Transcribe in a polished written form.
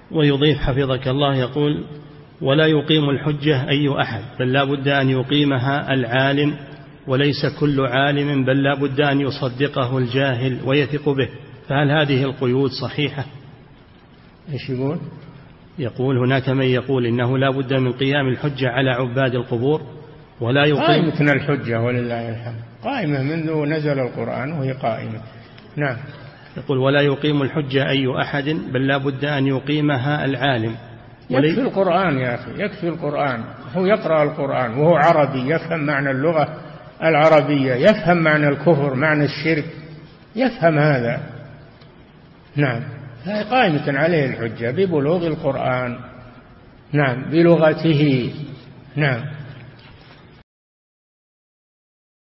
ويضيف حفظك الله يقول: ولا يقيم الحجة أي أحد، بل لا بد أن يقيمها العالم، وليس كل عالم، بل لا بد أن يصدقه الجاهل ويثق به، فهل هذه القيود صحيحة؟ إيش يقول؟ يقول: هناك من يقول إنه لا بد من قيام الحجة على عباد القبور، ولا يقيم. قائمة الحجة ولله الحمد، قائمة منذ نزل القرآن وهي قائمة. نعم. يقول: ولا يقيم الحجة أي أحد، بل لا بد أن يقيمها العالم. يكفي القرآن يا أخي، يكفي القرآن. هو يقرأ القرآن وهو عربي، يفهم معنى اللغة العربية، يفهم معنى الكفر، معنى الشرك، يفهم هذا. نعم. هي قائمة عليه الحجة ببلوغ القرآن. نعم، بلغته. نعم.